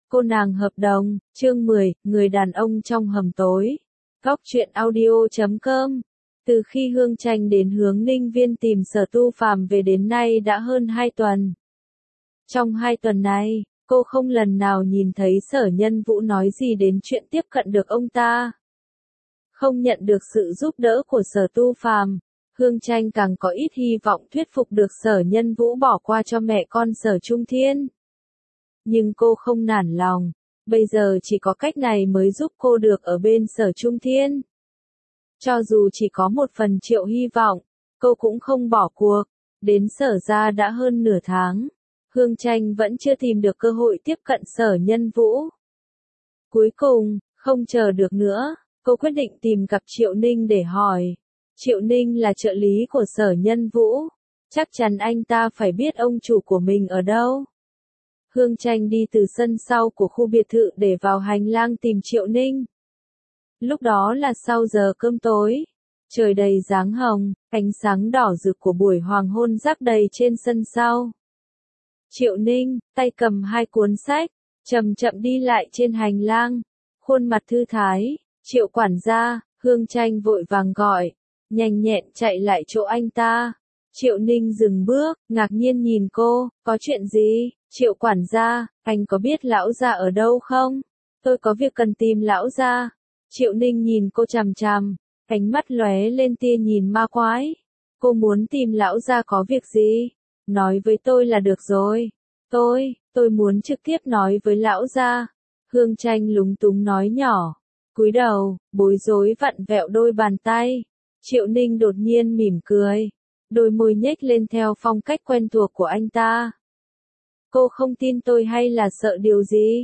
Cô nàng hợp đồng, chương 10, người đàn ông trong hầm tối. Góc truyện audio.com. Từ khi Hương Tranh đến hướng Ninh Viên tìm Sở Tu Phàm về đến nay đã hơn 2 tuần. Trong 2 tuần này, cô không lần nào nhìn thấy Sở Nhân Vũ nói gì đến chuyện tiếp cận được ông ta. Không nhận được sự giúp đỡ của Sở Tu Phàm, Hương Tranh càng có ít hy vọng thuyết phục được Sở Nhân Vũ bỏ qua cho mẹ con Sở Trung Thiên. Nhưng cô không nản lòng, bây giờ chỉ có cách này mới giúp cô được ở bên Sở Trung Thiên. Cho dù chỉ có 1% hy vọng, cô cũng không bỏ cuộc. Đến Sở ra đã hơn nửa tháng, Hương Tranh vẫn chưa tìm được cơ hội tiếp cận Sở Nhân Vũ. Cuối cùng, không chờ được nữa, cô quyết định tìm gặp Triệu Ninh để hỏi. Triệu Ninh là trợ lý của Sở Nhân Vũ, chắc chắn anh ta phải biết ông chủ của mình ở đâu. Hương Tranh đi từ sân sau của khu biệt thự để vào hành lang tìm Triệu Ninh. Lúc đó là sau giờ cơm tối. Trời đầy dáng hồng, ánh sáng đỏ rực của buổi hoàng hôn rắc đầy trên sân sau. Triệu Ninh, tay cầm 2 cuốn sách, chậm chậm đi lại trên hành lang. Khuôn mặt thư thái, Triệu quản gia, Hương Tranh vội vàng gọi, nhanh nhẹn chạy lại chỗ anh ta. Triệu Ninh dừng bước, ngạc nhiên nhìn cô, có chuyện gì? Triệu quản gia, anh có biết lão gia ở đâu không? Tôi có việc cần tìm lão gia. Triệu Ninh nhìn cô chằm chằm, ánh mắt lóe lên tia nhìn ma quái. Cô muốn tìm lão gia có việc gì? Nói với tôi là được rồi. Tôi muốn trực tiếp nói với lão gia. Hương Tranh lúng túng nói nhỏ, cúi đầu, bối rối vặn vẹo đôi bàn tay. Triệu Ninh đột nhiên mỉm cười, đôi môi nhếch lên theo phong cách quen thuộc của anh ta. Cô không tin tôi hay là sợ điều gì?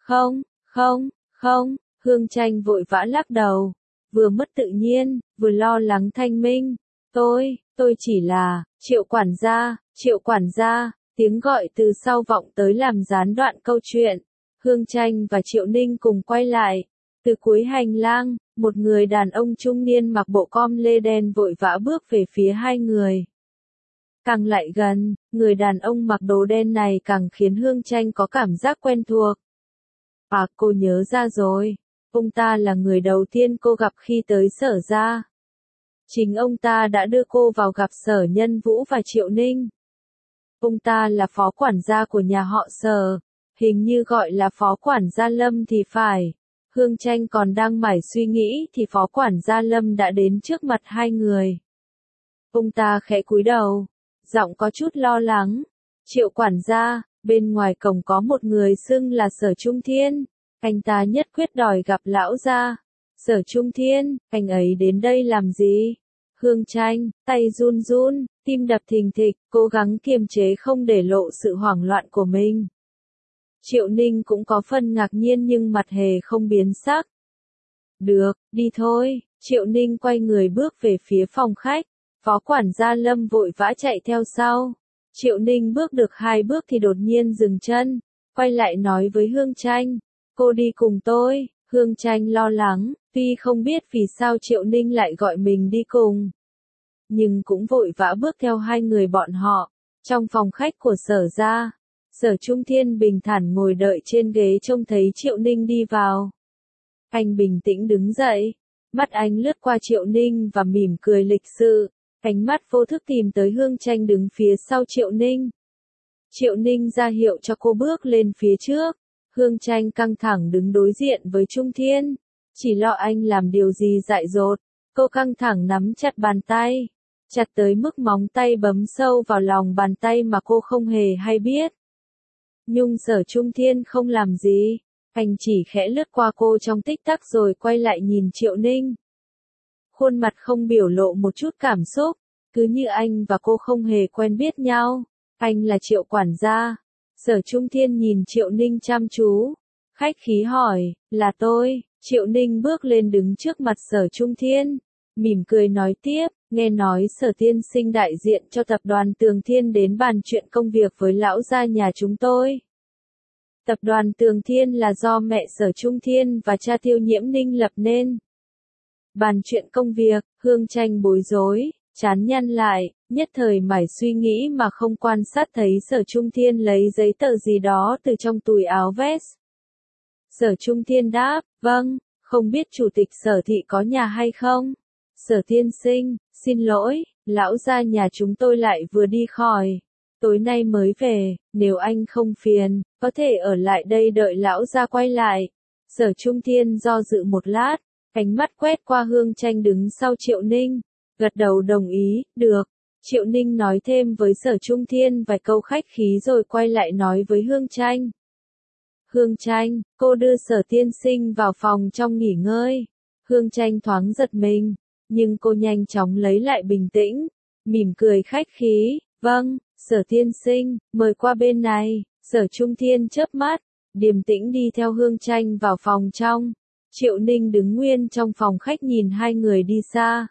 Không, Hương Tranh vội vã lắc đầu, vừa mất tự nhiên, vừa lo lắng thanh minh. Tôi chỉ là, Triệu quản gia, tiếng gọi từ sau vọng tới làm gián đoạn câu chuyện. Hương Tranh và Triệu Ninh cùng quay lại. Từ cuối hành lang, một người đàn ông trung niên mặc bộ com lê đen vội vã bước về phía hai người. Càng lại gần, người đàn ông mặc đồ đen này càng khiến Hương Tranh có cảm giác quen thuộc. À, cô nhớ ra rồi. Ông ta là người đầu tiên cô gặp khi tới Sở ra. Chính ông ta đã đưa cô vào gặp Sở Nhân Vũ và Triệu Ninh. Ông ta là phó quản gia của nhà họ Sở, hình như gọi là phó quản gia Lâm thì phải. Hương Tranh còn đang mải suy nghĩ thì phó quản gia Lâm đã đến trước mặt hai người. Ông ta khẽ cúi đầu, giọng có chút lo lắng. Triệu quản gia, bên ngoài cổng có một người xưng là Sở Trung Thiên. Anh ta nhất quyết đòi gặp lão gia. Sở Trung Thiên, anh ấy đến đây làm gì? Hương Tranh, tay run run, tim đập thình thịch, cố gắng kiềm chế không để lộ sự hoảng loạn của mình. Triệu Ninh cũng có phần ngạc nhiên nhưng mặt hề không biến sắc. Được, đi thôi. Triệu Ninh quay người bước về phía phòng khách. Phó quản gia Lâm vội vã chạy theo sau. Triệu Ninh bước được 2 bước thì đột nhiên dừng chân, quay lại nói với Hương Tranh, cô đi cùng tôi. Hương Tranh lo lắng, tuy không biết vì sao Triệu Ninh lại gọi mình đi cùng, nhưng cũng vội vã bước theo hai người bọn họ. Trong phòng khách của Sở ra, Sở Trung Thiên bình thản ngồi đợi trên ghế trông thấy Triệu Ninh đi vào. Anh bình tĩnh đứng dậy, mắt anh lướt qua Triệu Ninh và mỉm cười lịch sự. Ánh mắt vô thức tìm tới Hương Tranh đứng phía sau Triệu Ninh. Triệu Ninh ra hiệu cho cô bước lên phía trước. Hương Tranh căng thẳng đứng đối diện với Trung Thiên, chỉ lo anh làm điều gì dại dột. Cô căng thẳng nắm chặt bàn tay, chặt tới mức móng tay bấm sâu vào lòng bàn tay mà cô không hề hay biết. Nhưng Sở Trung Thiên không làm gì, anh chỉ khẽ lướt qua cô trong tích tắc rồi quay lại nhìn Triệu Ninh. Khuôn mặt không biểu lộ một chút cảm xúc, cứ như anh và cô không hề quen biết nhau. Anh là Triệu quản gia. Sở Trung Thiên nhìn Triệu Ninh chăm chú, khách khí hỏi, là tôi. Triệu Ninh bước lên đứng trước mặt Sở Trung Thiên, mỉm cười nói tiếp, nghe nói Sở tiên sinh đại diện cho tập đoàn Tường Thiên đến bàn chuyện công việc với lão gia nhà chúng tôi. Tập đoàn Tường Thiên là do mẹ Sở Trung Thiên và cha Tiêu Nhiễm Ninh lập nên. Bàn chuyện công việc, Hương Tranh bối rối, trán nhăn lại, nhất thời mải suy nghĩ mà không quan sát thấy Sở Trung Thiên lấy giấy tờ gì đó từ trong túi áo vest. Sở Trung Thiên đáp, vâng, không biết chủ tịch Sở thị có nhà hay không? Sở tiên sinh, xin lỗi, lão gia nhà chúng tôi lại vừa đi khỏi. Tối nay mới về, nếu anh không phiền, có thể ở lại đây đợi lão gia quay lại. Sở Trung Thiên do dự một lát, ánh mắt quét qua Hương Tranh đứng sau Triệu Ninh, gật đầu đồng ý, được. Triệu Ninh nói thêm với Sở Trung Thiên vài câu khách khí rồi quay lại nói với Hương Tranh. Hương Tranh, cô đưa Sở tiên sinh vào phòng trong nghỉ ngơi. Hương Tranh thoáng giật mình, nhưng cô nhanh chóng lấy lại bình tĩnh, mỉm cười khách khí, vâng, Sở tiên sinh, mời qua bên này. Sở Trung Thiên chớp mắt, điềm tĩnh đi theo Hương Tranh vào phòng trong. Triệu Ninh đứng nguyên trong phòng khách nhìn hai người đi xa.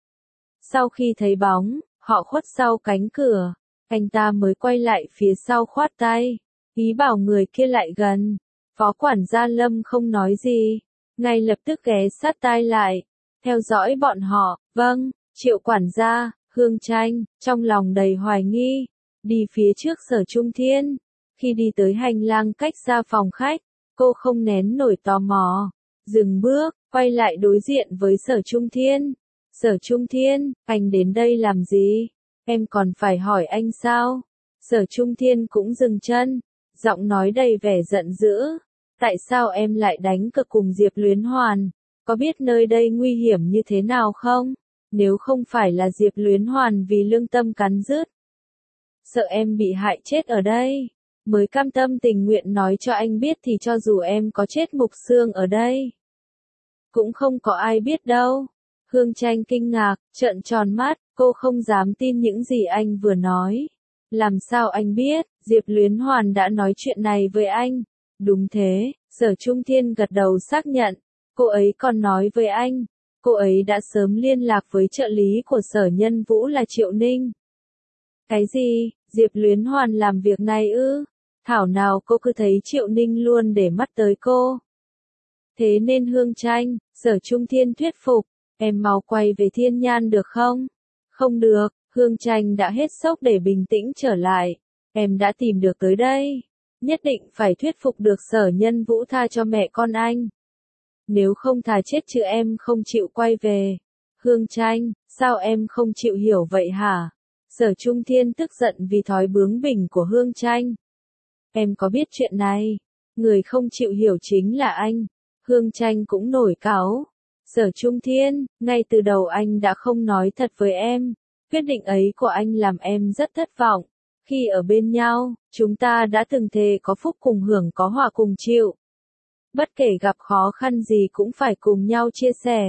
Sau khi thấy bóng, họ khuất sau cánh cửa, anh ta mới quay lại phía sau khoát tay, ý bảo người kia lại gần. Phó quản gia Lâm không nói gì, ngay lập tức ghé sát tai lại, theo dõi bọn họ. Vâng, Triệu quản gia. Hương Tranh, trong lòng đầy hoài nghi, đi phía trước Sở Trung Thiên. Khi đi tới hành lang cách ra phòng khách, cô không nén nổi tò mò, dừng bước, quay lại đối diện với Sở Trung Thiên. Sở Trung Thiên, anh đến đây làm gì? Em còn phải hỏi anh sao? Sở Trung Thiên cũng dừng chân, giọng nói đầy vẻ giận dữ. Tại sao em lại đánh cược cùng Diệp Luyến Hoàn? Có biết nơi đây nguy hiểm như thế nào không? Nếu không phải là Diệp Luyến Hoàn vì lương tâm cắn rứt, sợ em bị hại chết ở đây, mới cam tâm tình nguyện nói cho anh biết thì cho dù em có chết mục xương ở đây, cũng không có ai biết đâu. Hương Tranh kinh ngạc, trợn tròn mắt, cô không dám tin những gì anh vừa nói. Làm sao anh biết, Diệp Luyến Hoàn đã nói chuyện này với anh? Đúng thế, Sở Trung Thiên gật đầu xác nhận, cô ấy còn nói với anh, cô ấy đã sớm liên lạc với trợ lý của Sở Nhân Vũ là Triệu Ninh. Cái gì, Diệp Luyến Hoàn làm việc này ư? Thảo nào cô cứ thấy Triệu Ninh luôn để mắt tới cô. Thế nên Hương Tranh, Sở Trung Thiên thuyết phục, em mau quay về Thiên Nhan được không? Không được, Hương Tranh đã hết sốc để bình tĩnh trở lại. Em đã tìm được tới đây. Nhất định phải thuyết phục được Sở Nhân Vũ tha cho mẹ con anh. Nếu không thà chết chứ em không chịu quay về. Hương Tranh, sao em không chịu hiểu vậy hả? Sở Trung Thiên tức giận vì thói bướng bỉnh của Hương Tranh. Em có biết chuyện này? Người không chịu hiểu chính là anh. Hương Tranh cũng nổi cáu. Sở Trung Thiên, ngay từ đầu anh đã không nói thật với em. Quyết định ấy của anh làm em rất thất vọng. Khi ở bên nhau, chúng ta đã từng thề có phúc cùng hưởng có họa cùng chịu. Bất kể gặp khó khăn gì cũng phải cùng nhau chia sẻ.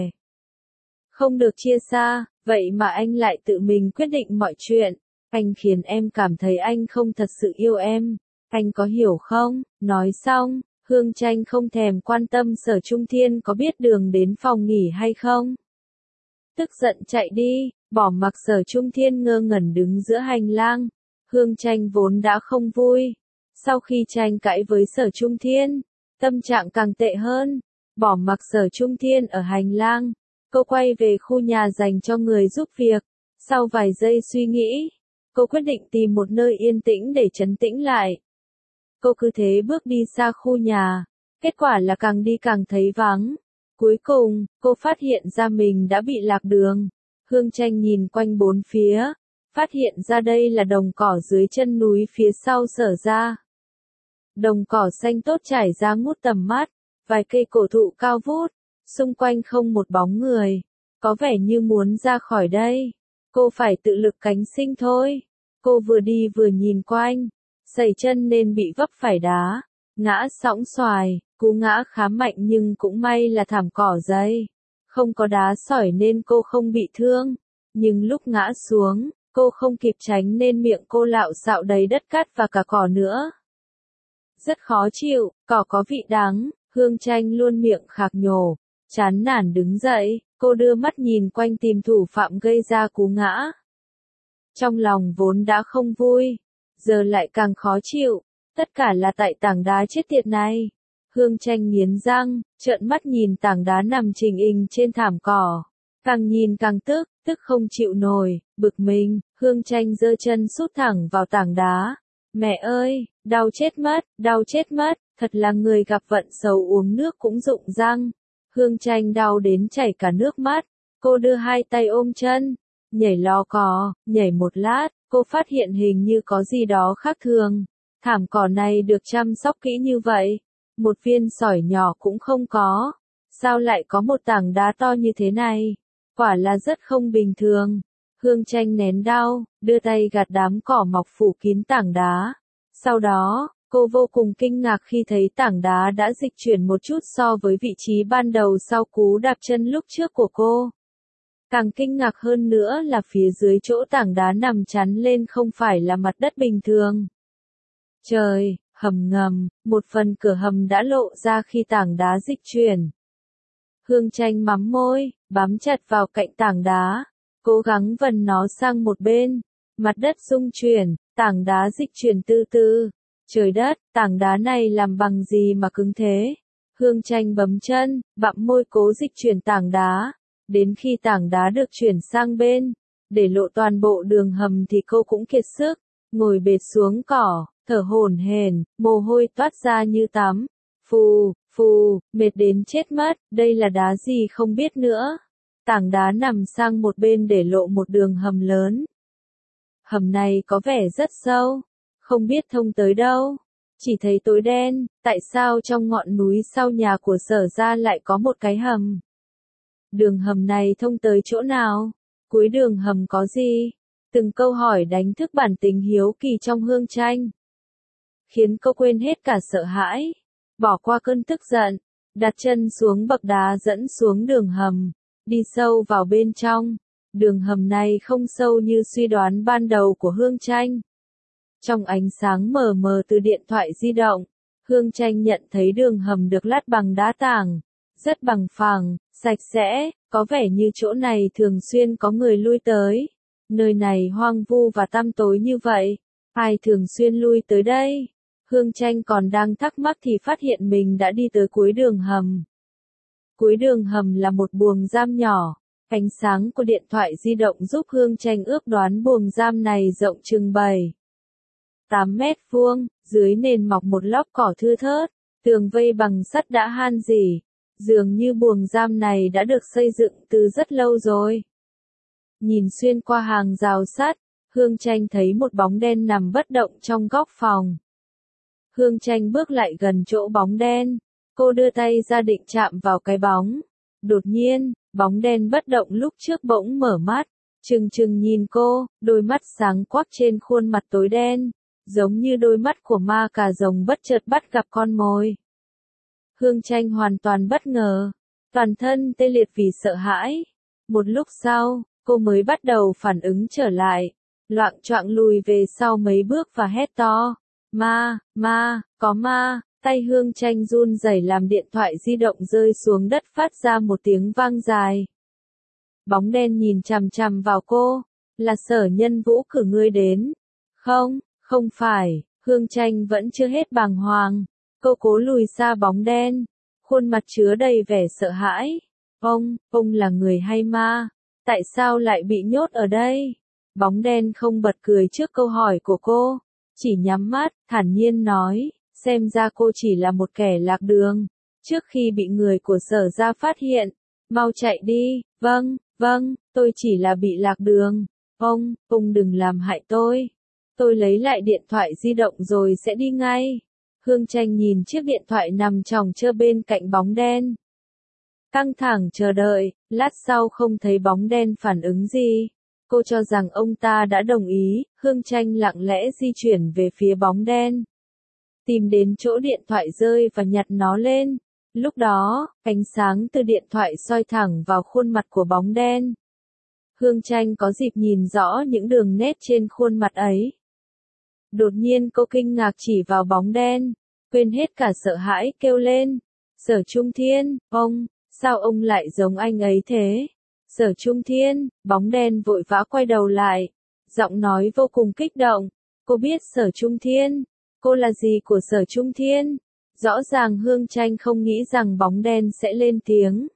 Không được chia xa, vậy mà anh lại tự mình quyết định mọi chuyện. Anh khiến em cảm thấy anh không thật sự yêu em. Anh có hiểu không? Nói xong, Hương Tranh không thèm quan tâm Sở Trung Thiên có biết đường đến phòng nghỉ hay không. Tức giận chạy đi, bỏ mặc Sở Trung Thiên ngơ ngẩn đứng giữa hành lang. Hương Tranh vốn đã không vui. Sau khi tranh cãi với Sở Trung Thiên, tâm trạng càng tệ hơn. Bỏ mặc Sở Trung Thiên ở hành lang, cô quay về khu nhà dành cho người giúp việc. Sau vài giây suy nghĩ, cô quyết định tìm một nơi yên tĩnh để trấn tĩnh lại. Cô cứ thế bước đi xa khu nhà, kết quả là càng đi càng thấy vắng. Cuối cùng, cô phát hiện ra mình đã bị lạc đường. Hương Tranh nhìn quanh bốn phía, phát hiện ra đây là đồng cỏ dưới chân núi phía sau Sở ra. Đồng cỏ xanh tốt trải ra ngút tầm mắt, vài cây cổ thụ cao vút, xung quanh không một bóng người, có vẻ như muốn ra khỏi đây. Cô phải tự lực cánh sinh thôi. Cô vừa đi vừa nhìn quanh, sẩy chân nên bị vấp phải đá, ngã sõng xoài, cú ngã khá mạnh nhưng cũng may là thảm cỏ dày, không có đá sỏi nên cô không bị thương. Nhưng lúc ngã xuống, cô không kịp tránh nên miệng cô lạo xạo đầy đất cát và cả cỏ nữa. Rất khó chịu, cỏ có vị đắng, Hương Tranh luôn miệng khạc nhổ, chán nản đứng dậy, cô đưa mắt nhìn quanh tìm thủ phạm gây ra cú ngã. Trong lòng vốn đã không vui, giờ lại càng khó chịu, tất cả là tại tảng đá chết tiệt này. Hương Tranh nghiến răng, trợn mắt nhìn tảng đá nằm trình hình trên thảm cỏ. Càng nhìn càng tức, tức không chịu nổi, bực mình, Hương Tranh giơ chân sút thẳng vào tảng đá. Mẹ ơi, đau chết mất, thật là người gặp vận xấu uống nước cũng rụng răng. Hương Tranh đau đến chảy cả nước mắt, cô đưa hai tay ôm chân, nhảy lò cò, nhảy một lát, cô phát hiện hình như có gì đó khác thường. Thảm cỏ này được chăm sóc kỹ như vậy, một viên sỏi nhỏ cũng không có. Sao lại có một tảng đá to như thế này? Quả là rất không bình thường. Hương Tranh nén đau, đưa tay gạt đám cỏ mọc phủ kín tảng đá. Sau đó, cô vô cùng kinh ngạc khi thấy tảng đá đã dịch chuyển một chút so với vị trí ban đầu sau cú đạp chân lúc trước của cô. Càng kinh ngạc hơn nữa là phía dưới chỗ tảng đá nằm chắn lên không phải là mặt đất bình thường. Trời, hầm ngầm, một phần cửa hầm đã lộ ra khi tảng đá dịch chuyển. Hương Tranh mắm môi, bám chặt vào cạnh tảng đá, cố gắng vần nó sang một bên. Mặt đất rung chuyển, tảng đá dịch chuyển từ từ. Trời đất, tảng đá này làm bằng gì mà cứng thế? Hương Tranh bấm chân, bặm môi cố dịch chuyển tảng đá. Đến khi tảng đá được chuyển sang bên, để lộ toàn bộ đường hầm thì cô cũng kiệt sức, ngồi bệt xuống cỏ, thở hổn hển, mồ hôi toát ra như tắm. Phù, phù, mệt đến chết mất, đây là đá gì không biết nữa. Tảng đá nằm sang một bên để lộ một đường hầm lớn. Hầm này có vẻ rất sâu, không biết thông tới đâu. Chỉ thấy tối đen, tại sao trong ngọn núi sau nhà của Sở gia lại có một cái hầm? Đường hầm này thông tới chỗ nào? Cuối đường hầm có gì? Từng câu hỏi đánh thức bản tính hiếu kỳ trong Hương Tranh, khiến cô quên hết cả sợ hãi, bỏ qua cơn tức giận, đặt chân xuống bậc đá dẫn xuống đường hầm, đi sâu vào bên trong. Đường hầm này không sâu như suy đoán ban đầu của Hương Tranh. Trong ánh sáng mờ mờ từ điện thoại di động, Hương Tranh nhận thấy đường hầm được lát bằng đá tảng, rất bằng phẳng, sạch sẽ, có vẻ như chỗ này thường xuyên có người lui tới. Nơi này hoang vu và tăm tối như vậy, ai thường xuyên lui tới đây? Hương Tranh còn đang thắc mắc thì phát hiện mình đã đi tới cuối đường hầm. Cuối đường hầm là một buồng giam nhỏ. Ánh sáng của điện thoại di động giúp Hương Tranh ước đoán buồng giam này rộng chừng 7-8 mét vuông, dưới nền mọc một lóc cỏ thưa thớt, tường vây bằng sắt đã han rỉ. Dường như buồng giam này đã được xây dựng từ rất lâu rồi. Nhìn xuyên qua hàng rào sắt, Hương Tranh thấy một bóng đen nằm bất động trong góc phòng. Hương Tranh bước lại gần chỗ bóng đen, cô đưa tay ra định chạm vào cái bóng. Đột nhiên, bóng đen bất động lúc trước bỗng mở mắt, trừng trừng nhìn cô, đôi mắt sáng quắc trên khuôn mặt tối đen, giống như đôi mắt của ma cà rồng bất chợt bắt gặp con mồi. Hương Tranh hoàn toàn bất ngờ, toàn thân tê liệt vì sợ hãi. Một lúc sau, cô mới bắt đầu phản ứng trở lại, loạng choạng lùi về sau mấy bước và hét to. Ma, có ma. Tay Hương Tranh run rẩy làm điện thoại di động rơi xuống đất phát ra một tiếng vang dài. Bóng đen nhìn chằm chằm vào cô, là Sở Nhân Vũ cử ngươi đến. Không phải, Hương Tranh vẫn chưa hết bàng hoàng. Cô cố lùi xa bóng đen, khuôn mặt chứa đầy vẻ sợ hãi. Ông là người hay ma? Tại sao lại bị nhốt ở đây? Bóng đen không bật cười trước câu hỏi của cô, chỉ nhắm mắt, thản nhiên nói. Xem ra cô chỉ là một kẻ lạc đường, trước khi bị người của Sở gia phát hiện. Mau chạy đi. Vâng, tôi chỉ là bị lạc đường. Ông đừng làm hại tôi. Tôi lấy lại điện thoại di động rồi sẽ đi ngay. Hương Tranh nhìn chiếc điện thoại nằm chồng chơ bên cạnh bóng đen. Căng thẳng chờ đợi, lát sau không thấy bóng đen phản ứng gì. Cô cho rằng ông ta đã đồng ý, Hương Tranh lặng lẽ di chuyển về phía bóng đen. Tìm đến chỗ điện thoại rơi và nhặt nó lên. Lúc đó, ánh sáng từ điện thoại soi thẳng vào khuôn mặt của bóng đen. Hương Tranh có dịp nhìn rõ những đường nét trên khuôn mặt ấy. Đột nhiên cô kinh ngạc chỉ vào bóng đen, quên hết cả sợ hãi kêu lên. Sở Trung Thiên, sao ông lại giống anh ấy thế? Sở Trung Thiên, bóng đen vội vã quay đầu lại. Giọng nói vô cùng kích động. Cô biết Sở Trung Thiên? Cô là gì của Sở Trung Thiên? Rõ ràng Hương Tranh không nghĩ rằng bóng đen sẽ lên tiếng.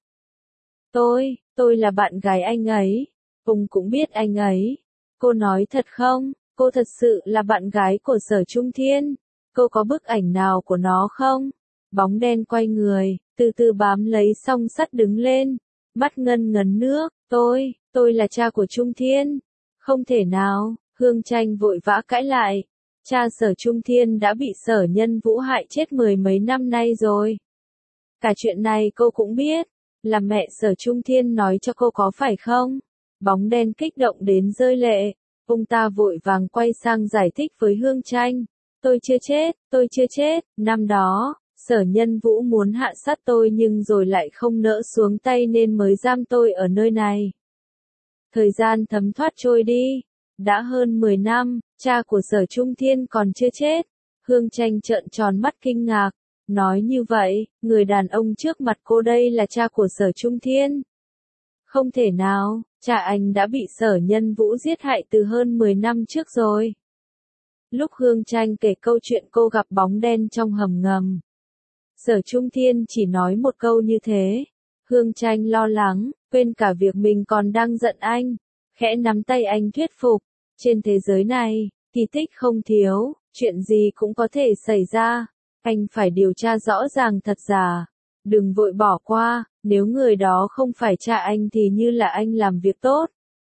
Tôi là bạn gái anh ấy. Ông cũng biết anh ấy. Cô nói thật không? cô thật sự là bạn gái của Sở Trung Thiên? Cô có bức ảnh nào của nó không? Bóng đen quay người, từ từ bám lấy song sắt đứng lên, mắt ngân ngấn nước, tôi là cha của Trung Thiên. Không thể nào, Hương Tranh vội vã cãi lại. Cha Sở Trung Thiên đã bị Sở Nhân Vũ hại chết mười mấy năm nay rồi. Cả chuyện này cô cũng biết, là mẹ Sở Trung Thiên nói cho cô có phải không? Bóng đen kích động đến rơi lệ, ông ta vội vàng quay sang giải thích với Hương Tranh. Tôi chưa chết, năm đó, Sở Nhân Vũ muốn hạ sát tôi nhưng rồi lại không nỡ xuống tay nên mới giam tôi ở nơi này. Thời gian thấm thoát trôi đi, đã hơn 10 năm, cha của Sở Trung Thiên còn chưa chết. Hương Tranh trợn tròn mắt kinh ngạc, nói như vậy, người đàn ông trước mặt cô đây là cha của Sở Trung Thiên. Không thể nào, cha anh đã bị Sở Nhân Vũ giết hại từ hơn 10 năm trước rồi. Lúc Hương Tranh kể câu chuyện cô gặp bóng đen trong hầm ngầm, Sở Trung Thiên chỉ nói một câu như thế. Hương Tranh lo lắng, quên cả việc mình còn đang giận anh, khẽ nắm tay anh thuyết phục. Trên thế giới này, kỳ tích không thiếu, chuyện gì cũng có thể xảy ra. Anh phải điều tra rõ ràng thật giả. Đừng vội bỏ qua, nếu người đó không phải cha anh thì như là anh làm việc tốt.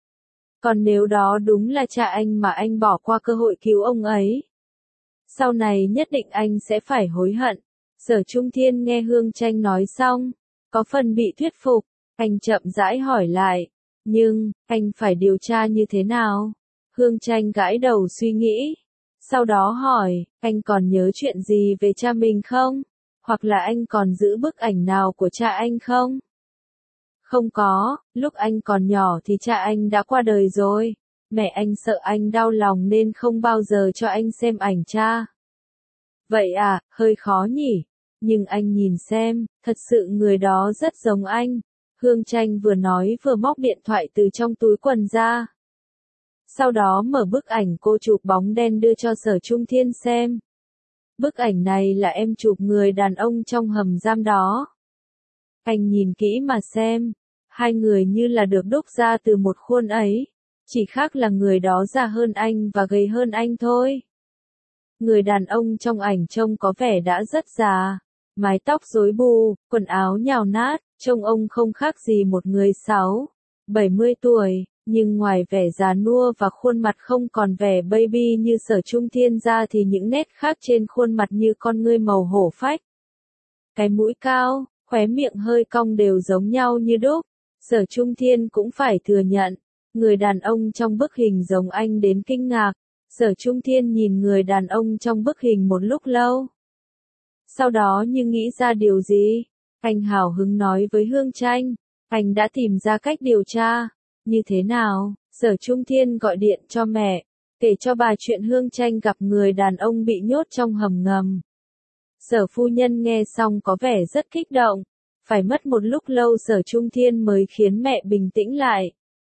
Còn nếu đó đúng là cha anh mà anh bỏ qua cơ hội cứu ông ấy, sau này nhất định anh sẽ phải hối hận. Sở Trung Thiên nghe Hương Tranh nói xong, có phần bị thuyết phục, anh chậm rãi hỏi lại. Nhưng, anh phải điều tra như thế nào? Hương Tranh gãi đầu suy nghĩ. Sau đó hỏi, anh còn nhớ chuyện gì về cha mình không? Hoặc là anh còn giữ bức ảnh nào của cha anh không? Không có, lúc anh còn nhỏ thì cha anh đã qua đời rồi. Mẹ anh sợ anh đau lòng nên không bao giờ cho anh xem ảnh cha. Vậy à, hơi khó nhỉ? Nhưng anh nhìn xem, thật sự người đó rất giống anh. Hương Tranh vừa nói vừa móc điện thoại từ trong túi quần ra. Sau đó mở bức ảnh cô chụp bóng đen đưa cho Sở Trung Thiên xem. Bức ảnh này là em chụp người đàn ông trong hầm giam đó. Anh nhìn kỹ mà xem, hai người như là được đúc ra từ một khuôn ấy. Chỉ khác là người đó già hơn anh và gầy hơn anh thôi. Người đàn ông trong ảnh trông có vẻ đã rất già, mái tóc rối bù, quần áo nhào nát, trông ông không khác gì một người 60, 70 tuổi, nhưng ngoài vẻ già nua và khuôn mặt không còn vẻ baby như Sở Trung Thiên ra thì những nét khác trên khuôn mặt như con ngươi màu hổ phách. Cái mũi cao, khóe miệng hơi cong đều giống nhau như đúc. Sở Trung Thiên cũng phải thừa nhận, người đàn ông trong bức hình giống anh đến kinh ngạc. Sở Trung Thiên nhìn người đàn ông trong bức hình một lúc lâu. Sau đó như nghĩ ra điều gì, anh hào hứng nói với Hương Tranh, anh đã tìm ra cách điều tra. Như thế nào? Sở Trung Thiên gọi điện cho mẹ, kể cho bà chuyện Hương Tranh gặp người đàn ông bị nhốt trong hầm ngầm. Sở phu nhân nghe xong có vẻ rất kích động, phải mất một lúc lâu Sở Trung Thiên mới khiến mẹ bình tĩnh lại.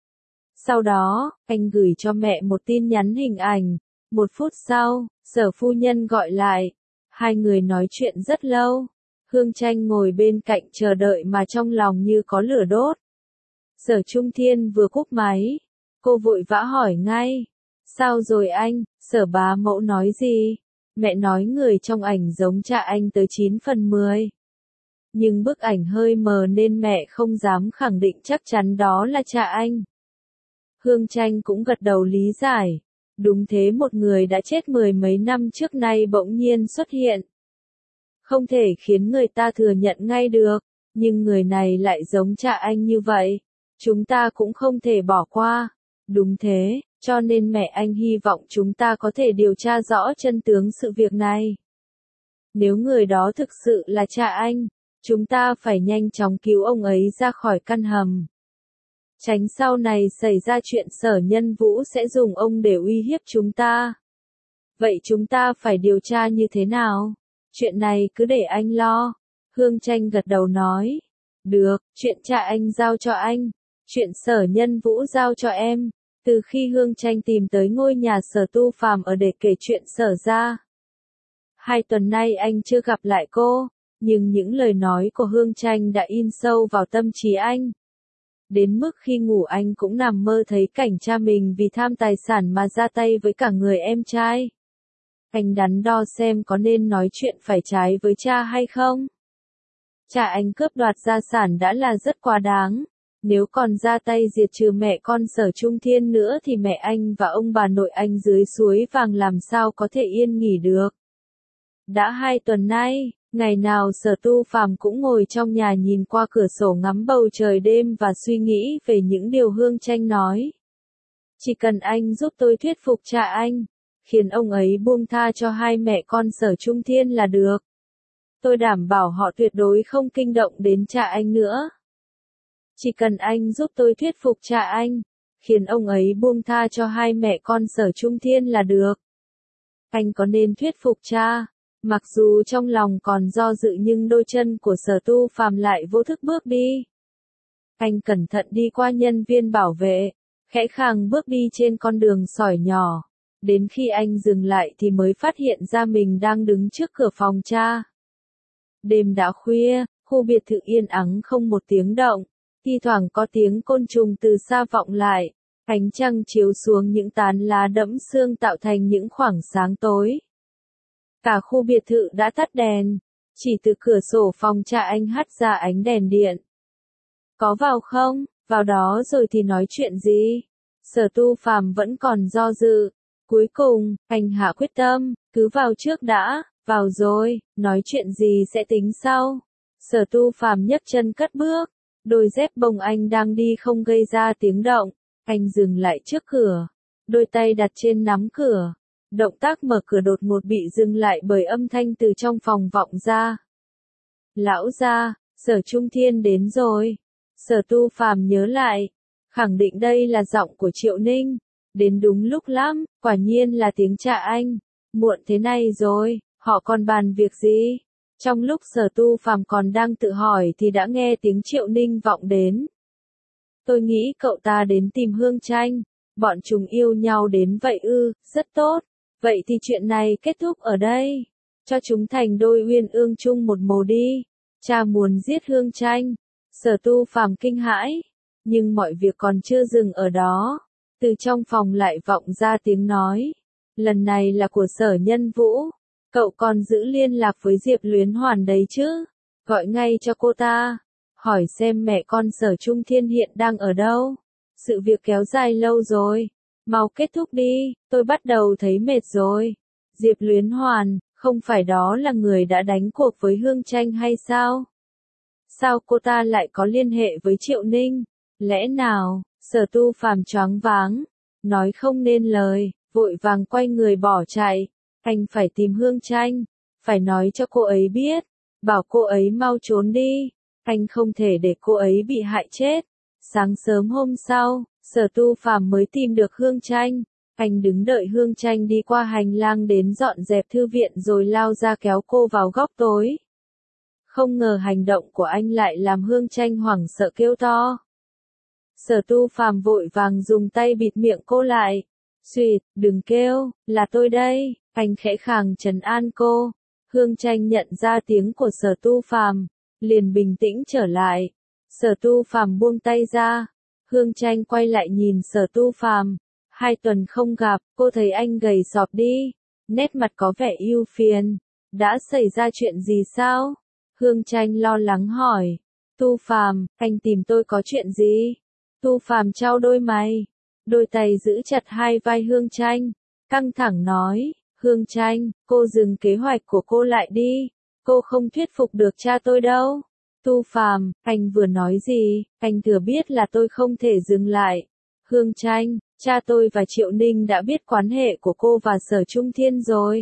Sau đó, anh gửi cho mẹ một tin nhắn hình ảnh. 1 phút sau, Sở phu nhân gọi lại. Hai người nói chuyện rất lâu. Hương Tranh ngồi bên cạnh chờ đợi mà trong lòng như có lửa đốt. Sở Trung Thiên vừa cúp máy, cô vội vã hỏi ngay. Sao rồi anh? Sở bá mẫu nói gì? Mẹ nói người trong ảnh giống cha anh tới 9/10. Nhưng bức ảnh hơi mờ nên mẹ không dám khẳng định chắc chắn đó là cha anh. Hương Tranh cũng gật đầu lý giải. Đúng thế, một người đã chết mười mấy năm trước nay bỗng nhiên xuất hiện. Không thể khiến người ta thừa nhận ngay được, nhưng người này lại giống cha anh như vậy. Chúng ta cũng không thể bỏ qua. Đúng thế, cho nên mẹ anh hy vọng chúng ta có thể điều tra rõ chân tướng sự việc này. Nếu người đó thực sự là cha anh, chúng ta phải nhanh chóng cứu ông ấy ra khỏi căn hầm. Tránh sau này xảy ra chuyện Sở Nhân Vũ sẽ dùng ông để uy hiếp chúng ta. Vậy chúng ta phải điều tra như thế nào? Chuyện này cứ để anh lo. Hương Tranh gật đầu nói. Được, chuyện cha anh giao cho anh. Chuyện Sở Nhân Vũ giao cho em. Từ khi Hương Tranh tìm tới ngôi nhà Sở Tu Phàm ở để kể chuyện Sở ra. 2 tuần nay anh chưa gặp lại cô, nhưng những lời nói của Hương Tranh đã in sâu vào tâm trí anh. Đến mức khi ngủ anh cũng nằm mơ thấy cảnh cha mình vì tham tài sản mà ra tay với cả người em trai. Anh đắn đo xem có nên nói chuyện phải trái với cha hay không. Cha anh cướp đoạt gia sản đã là rất quá đáng. Nếu còn ra tay diệt trừ mẹ con Sở Trung Thiên nữa thì mẹ anh và ông bà nội anh dưới suối vàng làm sao có thể yên nghỉ được. Đã 2 tuần nay, ngày nào Sở Tu Phàm cũng ngồi trong nhà nhìn qua cửa sổ ngắm bầu trời đêm và suy nghĩ về những điều Hương Tranh nói. Chỉ cần anh giúp tôi thuyết phục cha anh, khiến ông ấy buông tha cho hai mẹ con Sở Trung Thiên là được. Tôi đảm bảo họ tuyệt đối không kinh động đến cha anh nữa. Chỉ cần anh giúp tôi thuyết phục cha anh, khiến ông ấy buông tha cho hai mẹ con Sở Trung Thiên là được. Anh có nên thuyết phục cha? Mặc dù trong lòng còn do dự nhưng đôi chân của Sở Tu Phàm lại vô thức bước đi. Anh cẩn thận đi qua nhân viên bảo vệ, khẽ khàng bước đi trên con đường sỏi nhỏ. Đến khi anh dừng lại thì mới phát hiện ra mình đang đứng trước cửa phòng cha. Đêm đã khuya, khu biệt thự yên ắng không một tiếng động, thi thoảng có tiếng côn trùng từ xa vọng lại, ánh trăng chiếu xuống những tán lá đẫm sương tạo thành những khoảng sáng tối. Cả khu biệt thự đã tắt đèn, chỉ từ cửa sổ phòng cha anh hắt ra ánh đèn điện. Có vào không? Vào đó rồi thì nói chuyện gì? Sở Tu Phàm vẫn còn do dự. Cuối cùng, anh hạ quyết tâm, cứ vào trước đã, vào rồi, nói chuyện gì sẽ tính sau. Sở Tu Phàm nhấc chân cất bước, đôi dép bông anh đang đi không gây ra tiếng động, anh dừng lại trước cửa, đôi tay đặt trên nắm cửa. Động tác mở cửa đột ngột bị dừng lại bởi âm thanh từ trong phòng vọng ra. Lão gia, Sở Trung Thiên đến rồi. Sở Tu Phàm nhớ lại, khẳng định đây là giọng của Triệu Ninh. Đến đúng lúc lắm, quả nhiên là tiếng cha anh. Muộn thế này rồi, họ còn bàn việc gì? Trong lúc Sở Tu Phàm còn đang tự hỏi thì đã nghe tiếng Triệu Ninh vọng đến. Tôi nghĩ cậu ta đến tìm Hương Tranh. Bọn chúng yêu nhau đến vậy ư, rất tốt. Vậy thì chuyện này kết thúc ở đây. Cho chúng thành đôi uyên ương chung một mồ đi. Cha muốn giết Hương Tranh. Sở Tu Phàm kinh hãi. Nhưng mọi việc còn chưa dừng ở đó. Từ trong phòng lại vọng ra tiếng nói. Lần này là của Sở Nhân Vũ. Cậu còn giữ liên lạc với Diệp Luyến Hoàn đấy chứ? Gọi ngay cho cô ta. Hỏi xem mẹ con Sở Trung Thiên hiện đang ở đâu. Sự việc kéo dài lâu rồi. Mau kết thúc đi, tôi bắt đầu thấy mệt rồi. Diệp Luyến Hoàn, không phải đó là người đã đánh cuộc với Hương Tranh hay sao? Sao cô ta lại có liên hệ với Triệu Ninh? Lẽ nào, Sở Tu Phàm choáng váng, nói không nên lời, vội vàng quay người bỏ chạy. Anh phải tìm Hương Tranh, phải nói cho cô ấy biết, bảo cô ấy mau trốn đi. Anh không thể để cô ấy bị hại chết. Sáng sớm hôm sau, Sở Tu Phàm mới tìm được Hương Tranh. Anh đứng đợi Hương Tranh đi qua hành lang đến dọn dẹp thư viện rồi lao ra kéo cô vào góc tối. Không ngờ hành động của anh lại làm Hương Tranh hoảng sợ kêu to. Sở Tu Phàm vội vàng dùng tay bịt miệng cô lại. Xuyệt, đừng kêu, là tôi đây. Anh khẽ khàng trấn an cô. Hương Tranh nhận ra tiếng của Sở Tu Phàm, liền bình tĩnh trở lại. Sở Tu Phàm buông tay ra. Hương Tranh quay lại nhìn Sở Tu Phàm. 2 tuần không gặp, cô thấy anh gầy sọp đi. Nét mặt có vẻ ưu phiền. Đã xảy ra chuyện gì sao? Hương Tranh lo lắng hỏi. Tu Phàm, anh tìm tôi có chuyện gì? Tu Phàm chau đôi mày. Đôi tay giữ chặt hai vai Hương Tranh. Căng thẳng nói. Hương Tranh, cô dừng kế hoạch của cô lại đi. Cô không thuyết phục được cha tôi đâu. Tu Phàm, anh vừa nói gì? Anh thừa biết là tôi không thể dừng lại. Hương Tranh, cha tôi và Triệu Ninh đã biết quan hệ của cô và Sở Trung Thiên rồi.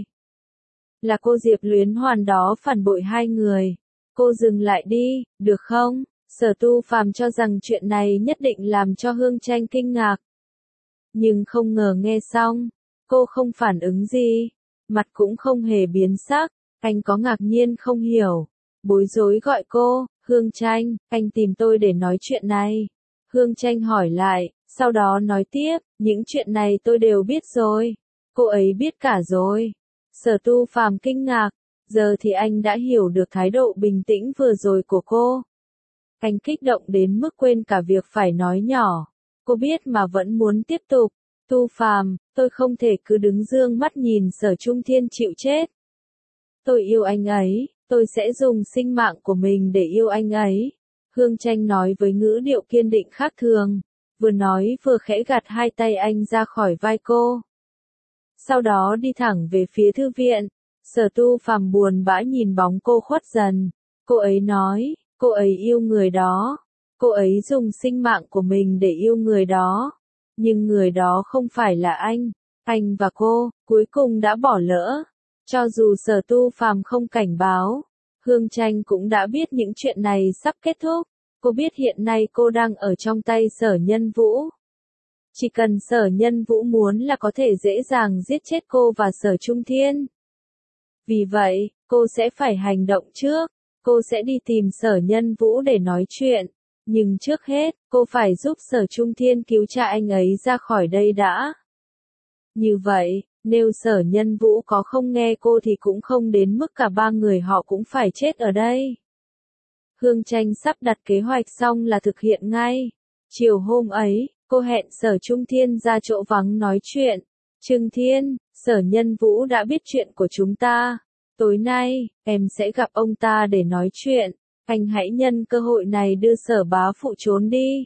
Là cô Diệp Luyến Hoàn đó phản bội hai người. Cô dừng lại đi, được không? Sở Tu Phàm cho rằng chuyện này nhất định làm cho Hương Tranh kinh ngạc. Nhưng không ngờ nghe xong, cô không phản ứng gì, mặt cũng không hề biến sắc. Anh có ngạc nhiên không hiểu, bối rối gọi cô. Hương Tranh, anh tìm tôi để nói chuyện này. Hương Tranh hỏi lại, sau đó nói tiếp, những chuyện này tôi đều biết rồi. Cô ấy biết cả rồi. Sở Tu Phàm kinh ngạc, giờ thì anh đã hiểu được thái độ bình tĩnh vừa rồi của cô. Anh kích động đến mức quên cả việc phải nói nhỏ. Cô biết mà vẫn muốn tiếp tục. Tu Phàm, tôi không thể cứ đứng dương mắt nhìn Sở Trung Thiên chịu chết. Tôi yêu anh ấy, tôi sẽ dùng sinh mạng của mình để yêu anh ấy. Hương Tranh nói với ngữ điệu kiên định khác thường, vừa nói vừa khẽ gạt hai tay anh ra khỏi vai cô. Sau đó đi thẳng về phía thư viện. Sở Tu Phàm buồn bã nhìn bóng cô khuất dần. Cô ấy nói, cô ấy yêu người đó. Cô ấy dùng sinh mạng của mình để yêu người đó. Nhưng người đó không phải là anh và cô, cuối cùng đã bỏ lỡ. Cho dù Sở Tu Phàm không cảnh báo, Hương Tranh cũng đã biết những chuyện này sắp kết thúc. Cô biết hiện nay cô đang ở trong tay Sở Nhân Vũ. Chỉ cần Sở Nhân Vũ muốn là có thể dễ dàng giết chết cô và Sở Trung Thiên. Vì vậy, cô sẽ phải hành động trước. Cô sẽ đi tìm Sở Nhân Vũ để nói chuyện. Nhưng trước hết, cô phải giúp Sở Trung Thiên cứu cha anh ấy ra khỏi đây đã. Như vậy, nếu Sở Nhân Vũ có không nghe cô thì cũng không đến mức cả ba người họ cũng phải chết ở đây. Hương Tranh sắp đặt kế hoạch xong là thực hiện ngay. Chiều hôm ấy, cô hẹn Sở Trung Thiên ra chỗ vắng nói chuyện. Trương Thiên, Sở Nhân Vũ đã biết chuyện của chúng ta. Tối nay, em sẽ gặp ông ta để nói chuyện. Anh hãy nhân cơ hội này đưa Sở bá phụ trốn đi.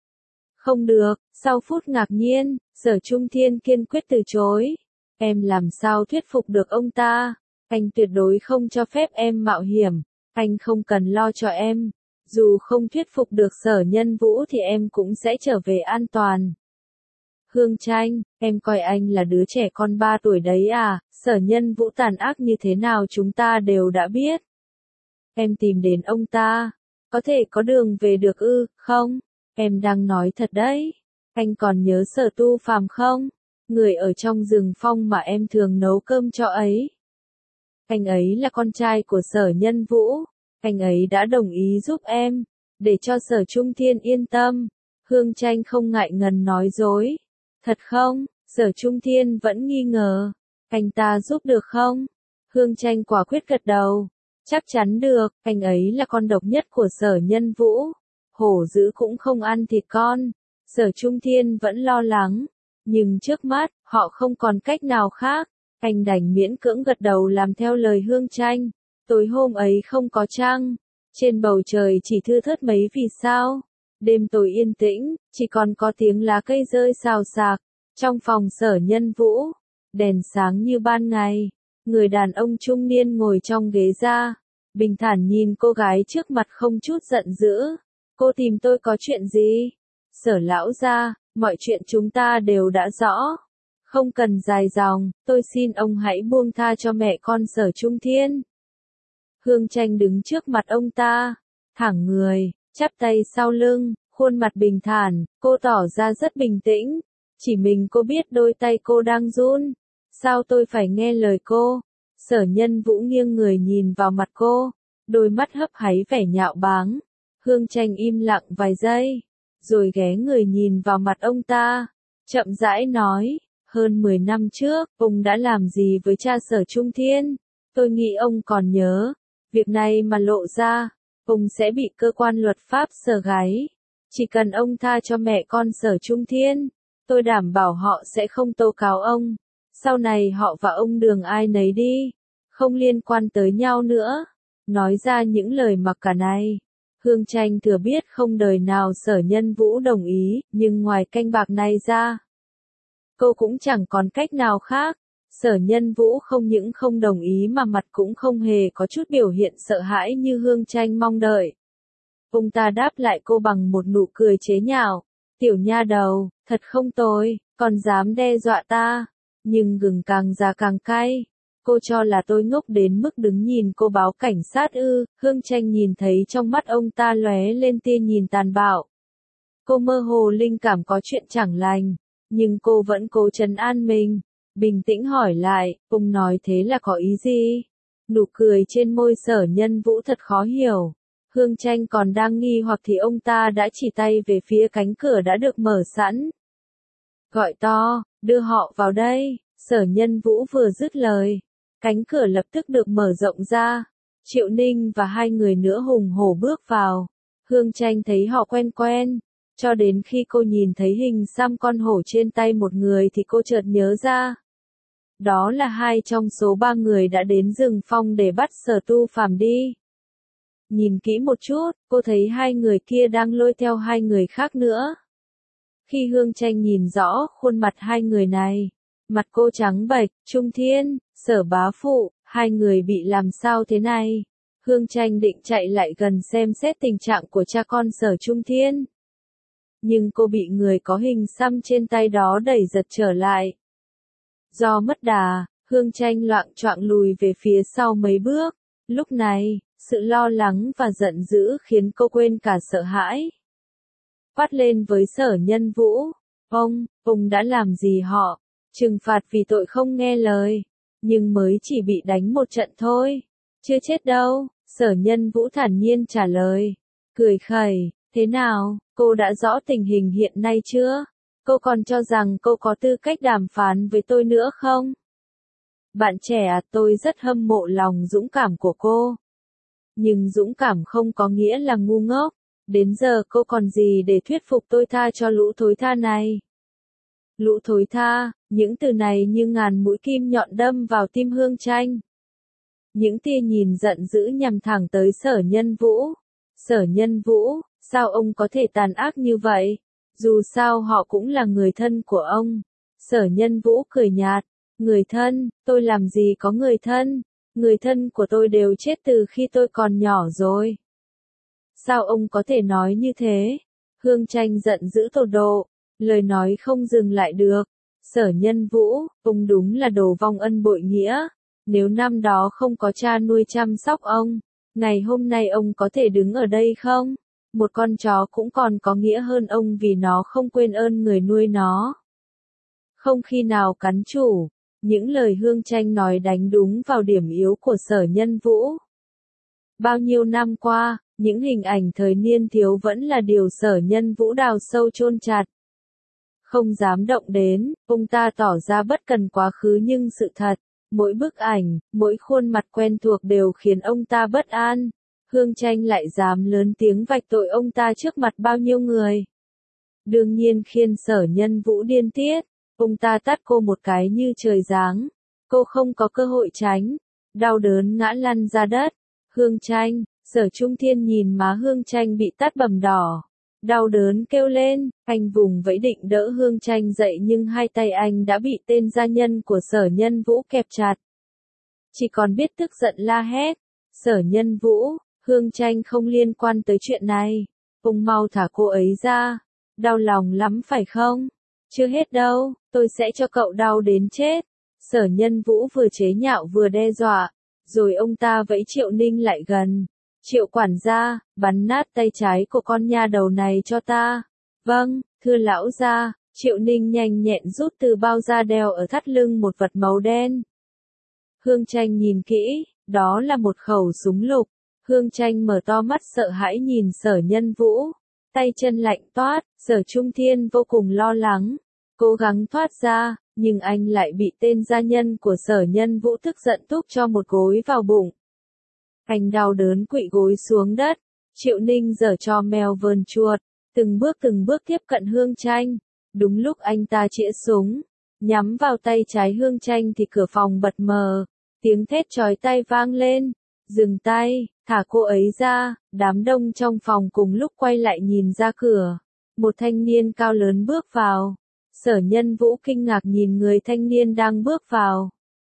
Không được, sau phút ngạc nhiên, Sở Trung Thiên kiên quyết từ chối. Em làm sao thuyết phục được ông ta? Anh tuyệt đối không cho phép em mạo hiểm. Anh không cần lo cho em. Dù không thuyết phục được Sở Nhân Vũ thì em cũng sẽ trở về an toàn. Hương Tranh, em coi anh là đứa trẻ con 3 tuổi đấy à? Sở Nhân Vũ tàn ác như thế nào chúng ta đều đã biết. Em tìm đến ông ta. Có thể có đường về được ư, không? Em đang nói thật đấy. Anh còn nhớ Sở Tu Phàm không? Người ở trong rừng phong mà em thường nấu cơm cho ấy. Anh ấy là con trai của Sở Nhân Vũ. Anh ấy đã đồng ý giúp em, để cho Sở Trung Thiên yên tâm. Hương Tranh không ngại ngần nói dối. Thật không? Sở Trung Thiên vẫn nghi ngờ. Anh ta giúp được không? Hương Tranh quả quyết gật đầu. Chắc chắn được, anh ấy là con độc nhất của Sở Nhân Vũ. Hổ dữ cũng không ăn thịt con. Sở Trung Thiên vẫn lo lắng. Nhưng trước mắt, họ không còn cách nào khác. Anh đành miễn cưỡng gật đầu làm theo lời Hương Tranh. Tối hôm ấy không có trăng. Trên bầu trời chỉ thưa thớt mấy vì sao. Đêm tối yên tĩnh, chỉ còn có tiếng lá cây rơi xào xạc. Trong phòng Sở Nhân Vũ, đèn sáng như ban ngày. Người đàn ông trung niên ngồi trong ghế ra. Bình thản nhìn cô gái trước mặt không chút giận dữ. Cô tìm tôi có chuyện gì? Sở lão gia, mọi chuyện chúng ta đều đã rõ. Không cần dài dòng, tôi xin ông hãy buông tha cho mẹ con Sở Trung Thiên. Hương Tranh đứng trước mặt ông ta, thẳng người, chắp tay sau lưng, khuôn mặt bình thản, cô tỏ ra rất bình tĩnh. Chỉ mình cô biết đôi tay cô đang run. Sao tôi phải nghe lời cô? Sở Nhân Vũ nghiêng người nhìn vào mặt cô, đôi mắt hấp háy vẻ nhạo báng. Hương Tranh im lặng vài giây, rồi ghé người nhìn vào mặt ông ta, chậm rãi nói, hơn 10 năm trước, ông đã làm gì với cha Sở Trung Thiên? Tôi nghĩ ông còn nhớ, việc này mà lộ ra, ông sẽ bị cơ quan luật pháp Sở gáy. Chỉ cần ông tha cho mẹ con Sở Trung Thiên, tôi đảm bảo họ sẽ không tố cáo ông. Sau này họ và ông đường ai nấy đi, không liên quan tới nhau nữa. Nói ra những lời mặc cả này, Hương Tranh thừa biết không đời nào Sở Nhân Vũ đồng ý, nhưng ngoài canh bạc này ra, cô cũng chẳng còn cách nào khác. Sở Nhân Vũ không những không đồng ý mà mặt cũng không hề có chút biểu hiện sợ hãi như Hương Tranh mong đợi. Ông ta đáp lại cô bằng một nụ cười chế nhạo. Tiểu nha đầu, thật không tồi, còn dám đe dọa ta. Nhưng gừng càng già càng cay. Cô cho là tôi ngốc đến mức đứng nhìn cô báo cảnh sát ư? Hương Tranh nhìn thấy trong mắt ông ta lóe lên tia nhìn tàn bạo. Cô mơ hồ linh cảm có chuyện chẳng lành, nhưng cô vẫn cố trấn an mình, bình tĩnh hỏi lại, ông nói thế là có ý gì? Nụ cười trên môi Sở Nhân Vũ thật khó hiểu. Hương Tranh còn đang nghi hoặc thì ông ta đã chỉ tay về phía cánh cửa đã được mở sẵn. Gọi to, đưa họ vào đây. Sở Nhân Vũ vừa dứt lời, cánh cửa lập tức được mở rộng ra. Triệu Ninh và hai người nữa hùng hổ bước vào. Hương Tranh thấy họ quen quen, cho đến khi cô nhìn thấy hình xăm con hổ trên tay một người thì cô chợt nhớ ra. Đó là hai trong số ba người đã đến rừng phong để bắt Sở Tu Phàm đi. Nhìn kỹ một chút, cô thấy hai người kia đang lôi theo hai người khác nữa. Khi Hương Tranh nhìn rõ khuôn mặt hai người này, mặt cô trắng bệch, Trung Thiên, Sở bá phụ, hai người bị làm sao thế này? Hương Tranh định chạy lại gần xem xét tình trạng của cha con Sở Trung Thiên. Nhưng cô bị người có hình xăm trên tay đó đẩy giật trở lại. Do mất đà, Hương Tranh loạng choạng lùi về phía sau mấy bước. Lúc này, sự lo lắng và giận dữ khiến cô quên cả sợ hãi. Quát lên với Sở Nhân Vũ, ông đã làm gì họ? Trừng phạt vì tội không nghe lời, nhưng mới chỉ bị đánh một trận thôi, chưa chết đâu. Sở Nhân Vũ thản nhiên trả lời, cười khẩy, thế nào, cô đã rõ tình hình hiện nay chưa? Cô còn cho rằng cô có tư cách đàm phán với tôi nữa không? Bạn trẻ à, tôi rất hâm mộ lòng dũng cảm của cô. Nhưng dũng cảm không có nghĩa là ngu ngốc. Đến giờ cô còn gì để thuyết phục tôi tha cho lũ thối tha này? Lũ thối tha, những từ này như ngàn mũi kim nhọn đâm vào tim Hương Tranh. Những tia nhìn giận dữ nhằm thẳng tới Sở Nhân Vũ. Sở Nhân Vũ, sao ông có thể tàn ác như vậy? Dù sao họ cũng là người thân của ông. Sở Nhân Vũ cười nhạt, người thân, tôi làm gì có người thân? Người thân của tôi đều chết từ khi tôi còn nhỏ rồi. Sao ông có thể nói như thế? Hương Tranh giận dữ tột độ, lời nói không dừng lại được. Sở Nhân Vũ, ông đúng là đồ vong ân bội nghĩa. Nếu năm đó không có cha nuôi chăm sóc ông, ngày hôm nay ông có thể đứng ở đây không? Một con chó cũng còn có nghĩa hơn ông vì nó không quên ơn người nuôi nó. Không khi nào cắn chủ. Những lời Hương Tranh nói đánh đúng vào điểm yếu của Sở Nhân Vũ. Bao nhiêu năm qua, những hình ảnh thời niên thiếu vẫn là điều Sở Nhân Vũ đào sâu chôn chặt. Không dám động đến, ông ta tỏ ra bất cần quá khứ nhưng sự thật, mỗi bức ảnh, mỗi khuôn mặt quen thuộc đều khiến ông ta bất an. Hương Tranh lại dám lớn tiếng vạch tội ông ta trước mặt bao nhiêu người. Đương nhiên khiến Sở Nhân Vũ điên tiết, ông ta tát cô một cái như trời giáng. Cô không có cơ hội tránh, đau đớn ngã lăn ra đất. Hương Tranh, Sở Trung Thiên nhìn má Hương Tranh bị tát bầm đỏ. Đau đớn kêu lên, anh vùng vẫy định đỡ Hương Tranh dậy nhưng hai tay anh đã bị tên gia nhân của Sở Nhân Vũ kẹp chặt. Chỉ còn biết tức giận la hét. Sở Nhân Vũ, Hương Tranh không liên quan tới chuyện này. Ông mau thả cô ấy ra. Đau lòng lắm phải không? Chưa hết đâu, tôi sẽ cho cậu đau đến chết. Sở Nhân Vũ vừa chế nhạo vừa đe dọa. Rồi ông ta vẫy Triệu Ninh lại gần. Triệu quản gia, bắn nát tay trái của con nha đầu này cho ta. Vâng, thưa lão gia. Triệu Ninh nhanh nhẹn rút từ bao da đeo ở thắt lưng một vật màu đen. Hương Tranh nhìn kỹ, đó là một khẩu súng lục. Hương Tranh mở to mắt sợ hãi nhìn Sở Nhân Vũ. Tay chân lạnh toát, Sở Trung Thiên vô cùng lo lắng. Cố gắng thoát ra, nhưng anh lại bị tên gia nhân của Sở Nhân Vũ tức giận túc cho một gối vào bụng. Anh đau đớn quỵ gối xuống đất. Triệu Ninh giở trò mèo vờn chuột, từng bước tiếp cận Hương Tranh. Đúng lúc anh ta chĩa súng, nhắm vào tay trái Hương Tranh thì cửa phòng bật mở. Tiếng thét chói tai vang lên. Dừng tay, thả cô ấy ra. Đám đông trong phòng cùng lúc quay lại nhìn ra cửa. Một thanh niên cao lớn bước vào. Sở Nhân Vũ kinh ngạc nhìn người thanh niên đang bước vào.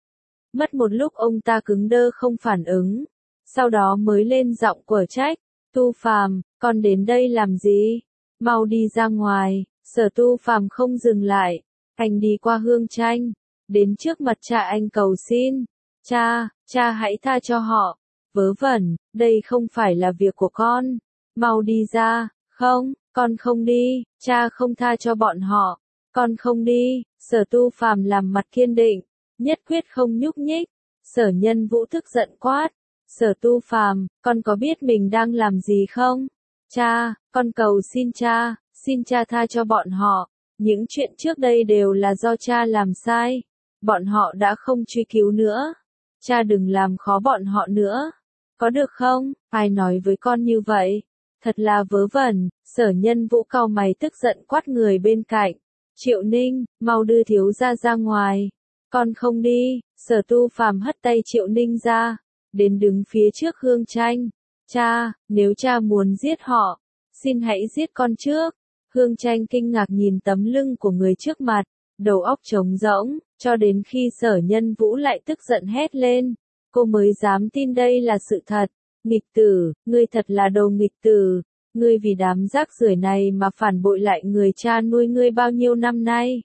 Mất một lúc ông ta cứng đơ không phản ứng. Sau đó mới lên giọng quở trách. Tu Phàm, con đến đây làm gì? Mau đi ra ngoài. Sở Tu Phàm không dừng lại. Anh đi qua Hương Tranh. Đến trước mặt cha anh cầu xin. Cha hãy tha cho họ. Vớ vẩn, đây không phải là việc của con. Mau đi ra. Không, con không đi. Cha không tha cho bọn họ. Con không đi. Sở Tu Phàm làm mặt kiên định. Nhất quyết không nhúc nhích. Sở Nhân Vũ tức giận quát. Sở Tu Phàm, con có biết mình đang làm gì không? Cha, con cầu xin cha tha cho bọn họ. Những chuyện trước đây đều là do cha làm sai. Bọn họ đã không truy cứu nữa. Cha đừng làm khó bọn họ nữa. Có được không? Ai nói với con như vậy? Thật là vớ vẩn, Sở Nhân Vũ cau mày tức giận quát người bên cạnh. Triệu Ninh, mau đưa thiếu gia ra ngoài. Con không đi, Sở Tu Phàm hất tay Triệu Ninh ra, đến đứng phía trước Hương Tranh. Cha, nếu cha muốn giết họ, xin hãy giết con trước. Hương Tranh kinh ngạc nhìn tấm lưng của người trước mặt, đầu óc trống rỗng, cho đến khi Sở Nhân Vũ lại tức giận hét lên. Cô mới dám tin đây là sự thật. Nghịch tử, ngươi thật là đồ nghịch tử. Ngươi vì đám rác rưởi này mà phản bội lại người cha nuôi ngươi bao nhiêu năm nay.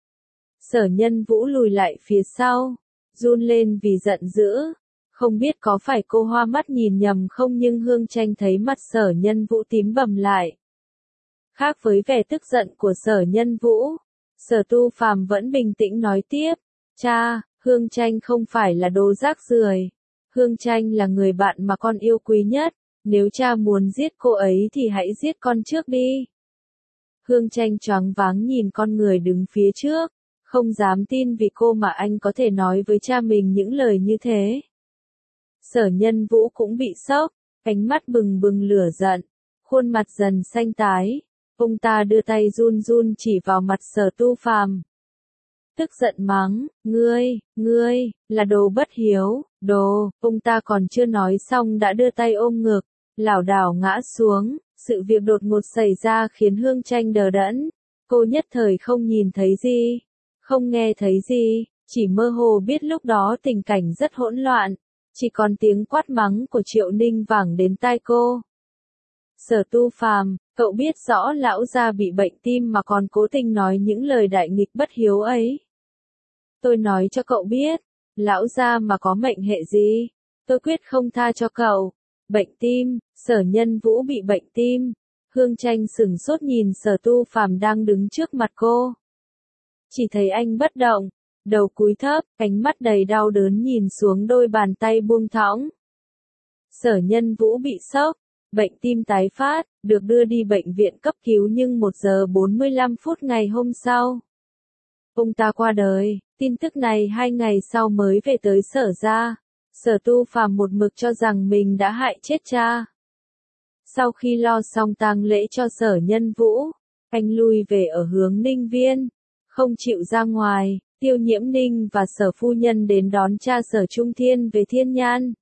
Sở Nhân Vũ lùi lại phía sau, run lên vì giận dữ. Không biết có phải cô hoa mắt nhìn nhầm không, nhưng Hương Tranh thấy mặt Sở Nhân Vũ tím bầm lại. Khác với vẻ tức giận của Sở Nhân Vũ, Sở Tu Phàm vẫn bình tĩnh nói tiếp. Cha, Hương Tranh không phải là đồ rác rưởi. Hương Tranh là người bạn mà con yêu quý nhất. Nếu cha muốn giết cô ấy thì hãy giết con trước đi. Hương Tranh choáng váng nhìn con người đứng phía trước, không dám tin vì cô mà anh có thể nói với cha mình những lời như thế. Sở Nhân Vũ cũng bị sốc, ánh mắt bừng bừng lửa giận, khuôn mặt dần xanh tái. Ông ta đưa tay run run chỉ vào mặt Sở Tu Phàm. Tức giận mắng, ngươi, là đồ bất hiếu, ông ta còn chưa nói xong đã đưa tay ôm ngực, lảo đảo ngã xuống. Sự việc đột ngột xảy ra khiến Hương Tranh đờ đẫn, cô nhất thời không nhìn thấy gì, không nghe thấy gì, chỉ mơ hồ biết lúc đó tình cảnh rất hỗn loạn, chỉ còn tiếng quát mắng của Triệu Ninh vẳng đến tai cô. Sở Tu Phàm, cậu biết rõ lão gia bị bệnh tim mà còn cố tình nói những lời đại nghịch bất hiếu ấy. Tôi nói cho cậu biết, lão gia mà có mệnh hệ gì, tôi quyết không tha cho cậu. Bệnh tim, Sở Nhân Vũ bị bệnh tim. Hương Tranh sửng sốt nhìn Sở Tu Phàm đang đứng trước mặt cô. Chỉ thấy anh bất động, đầu cúi thấp, ánh mắt đầy đau đớn nhìn xuống đôi bàn tay buông thõng. Sở Nhân Vũ bị sốc, bệnh tim tái phát, được đưa đi bệnh viện cấp cứu nhưng 1 giờ 45 phút ngày hôm sau. Ông ta qua đời, tin tức này 2 ngày sau mới về tới Sở gia. Sở Tu Phàm một mực cho rằng mình đã hại chết cha. Sau khi lo xong tang lễ cho Sở Nhân Vũ, anh lui về ở hướng Ninh Viên, không chịu ra ngoài. Tiêu Nhiễm Ninh và Sở phu nhân đến đón cha Sở Trung Thiên về Thiên Nhan.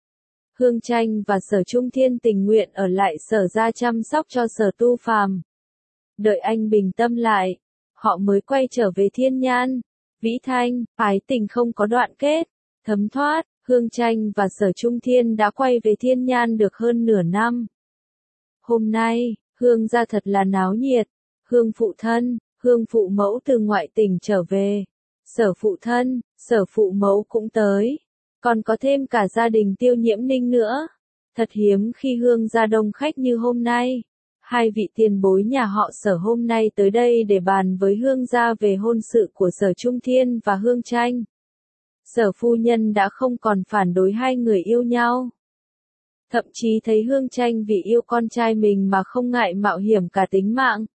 Hương Tranh và Sở Trung Thiên tình nguyện ở lại Sở gia chăm sóc cho Sở Tu Phàm. Đợi anh bình tâm lại, họ mới quay trở về Thiên Nhan. Vĩ Thanh, ái tình không có đoạn kết, thấm thoát. Hương Tranh và Sở Trung Thiên đã quay về Thiên Nhan được hơn nửa năm. Hôm nay, Hương gia thật là náo nhiệt. Hương phụ thân, Hương phụ mẫu từ ngoại tỉnh trở về. Sở phụ thân, Sở phụ mẫu cũng tới. Còn có thêm cả gia đình Tiêu Nhiễm Ninh nữa. Thật hiếm khi Hương gia đông khách như hôm nay. Hai vị tiền bối nhà họ Sở hôm nay tới đây để bàn với Hương gia về hôn sự của Sở Trung Thiên và Hương Tranh. Sở phu nhân đã không còn phản đối hai người yêu nhau. Thậm chí thấy Hương Tranh vì yêu con trai mình mà không ngại mạo hiểm cả tính mạng.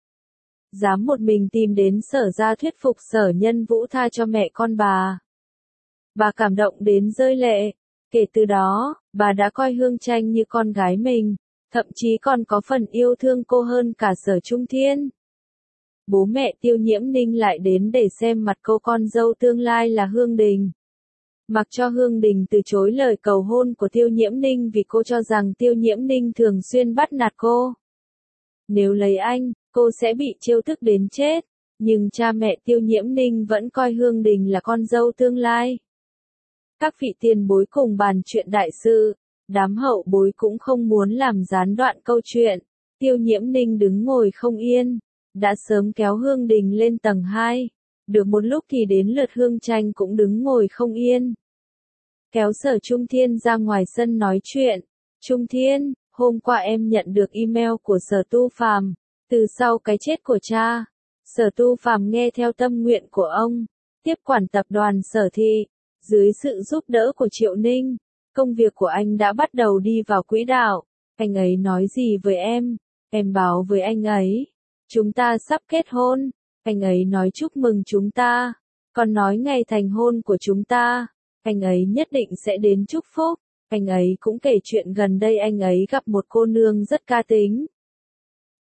Dám một mình tìm đến Sở gia thuyết phục Sở Nhân Vũ tha cho mẹ con bà. Bà cảm động đến rơi lệ. Kể từ đó, bà đã coi Hương Tranh như con gái mình, thậm chí còn có phần yêu thương cô hơn cả Sở Trung Thiên. Bố mẹ Tiêu Nhiễm Ninh lại đến để xem mặt cô con dâu tương lai là Hương Đình. Mặc cho Hương Đình từ chối lời cầu hôn của Tiêu Nhiễm Ninh vì cô cho rằng Tiêu Nhiễm Ninh thường xuyên bắt nạt cô. Nếu lấy anh, cô sẽ bị trêu tức đến chết. Nhưng cha mẹ Tiêu Nhiễm Ninh vẫn coi Hương Đình là con dâu tương lai. Các vị tiền bối cùng bàn chuyện đại sự, đám hậu bối cũng không muốn làm gián đoạn câu chuyện. Tiêu Nhiễm Ninh đứng ngồi không yên, đã sớm kéo Hương Đình lên tầng 2. Được một lúc thì đến lượt Hương Tranh cũng đứng ngồi không yên. Kéo Sở Trung Thiên ra ngoài sân nói chuyện. Trung Thiên, hôm qua em nhận được email của Sở Tu Phàm, từ sau cái chết của cha. Sở Tu Phàm nghe theo tâm nguyện của ông, tiếp quản tập đoàn Sở Thị. Dưới sự giúp đỡ của Triệu Ninh, công việc của anh đã bắt đầu đi vào quỹ đạo. Anh ấy nói gì với em báo với anh ấy. Chúng ta sắp kết hôn. Anh ấy nói chúc mừng chúng ta, còn nói ngày thành hôn của chúng ta, anh ấy nhất định sẽ đến chúc phúc. Anh ấy cũng kể chuyện gần đây anh ấy gặp một cô nương rất ca tính,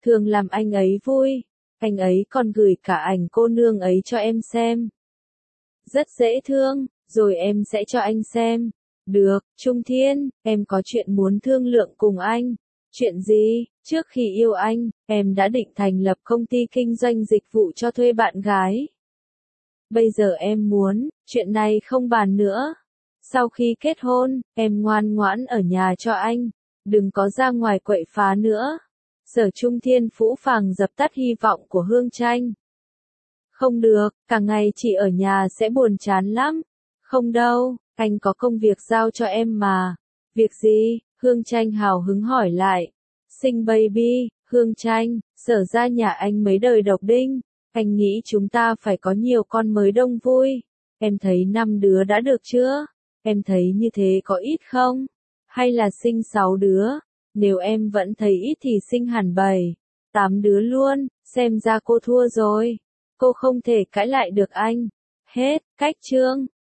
thường làm anh ấy vui. Anh ấy còn gửi cả ảnh cô nương ấy cho em xem. Rất dễ thương, rồi em sẽ cho anh xem. Được, Trung Thiên, em có chuyện muốn thương lượng cùng anh. Chuyện gì? Trước khi yêu anh, em đã định thành lập công ty kinh doanh dịch vụ cho thuê bạn gái. Bây giờ em muốn, chuyện này không bàn nữa. Sau khi kết hôn, em ngoan ngoãn ở nhà cho anh. Đừng có ra ngoài quậy phá nữa. Sở Trung Thiên phũ phàng dập tắt hy vọng của Hương Tranh. Không được, cả ngày chỉ ở nhà sẽ buồn chán lắm. Không đâu, anh có công việc giao cho em mà. Việc gì? Hương Tranh hào hứng hỏi lại. Sinh baby, Hương Tranh, Sở ra nhà anh mấy đời độc đinh. Anh nghĩ chúng ta phải có nhiều con mới đông vui. Em thấy 5 đứa đã được chưa? Em thấy như thế có ít không? Hay là sinh 6 đứa? Nếu em vẫn thấy ít thì sinh hẳn 7, 8 đứa luôn, xem ra cô thua rồi. Cô không thể cãi lại được anh. Hết, cách chương.